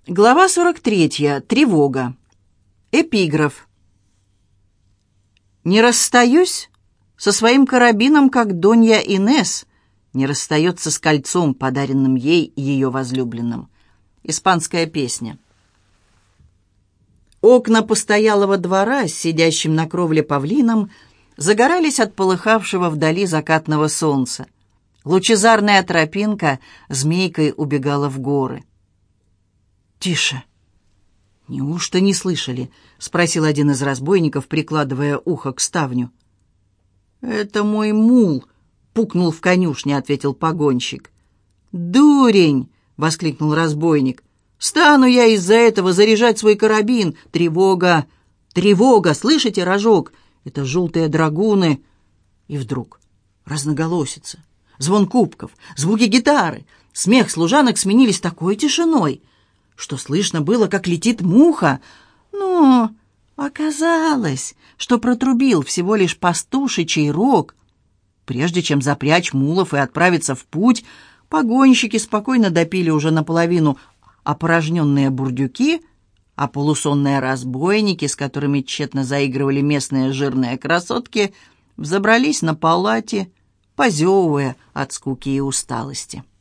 Глава 43. Тревога. Эпиграф. «Не расстаюсь со своим карабином, как Донья Инес не расстается с кольцом, подаренным ей ее возлюбленным». Испанская песня. Окна постоялого двора с сидящим на кровле павлином загорались от полыхавшего вдали закатного солнца. Лучезарная тропинка змейкой убегала в горы. «Тише! Неужто не слышали?» — спросил один из разбойников, прикладывая ухо к ставню. «Это мой мул!» — пукнул в конюшне, — ответил погонщик. «Дурень!» — воскликнул разбойник. «Стану я из-за этого заряжать свой карабин! Тревога! Тревога! Слышите, рожок? Это желтые драгуны!» И вдруг разноголосица, звон кубков, звуки гитары, смех служанок сменились такой тишиной, что слышно было, как летит муха. Но оказалось, что протрубил всего лишь пастушичий рог. Прежде чем запрячь мулов и отправиться в путь, погонщики спокойно допили уже наполовину опорожненные бурдюки, а полусонные разбойники, с которыми тщетно заигрывали местные жирные красотки, взобрались на палати, позевывая от скуки и усталости.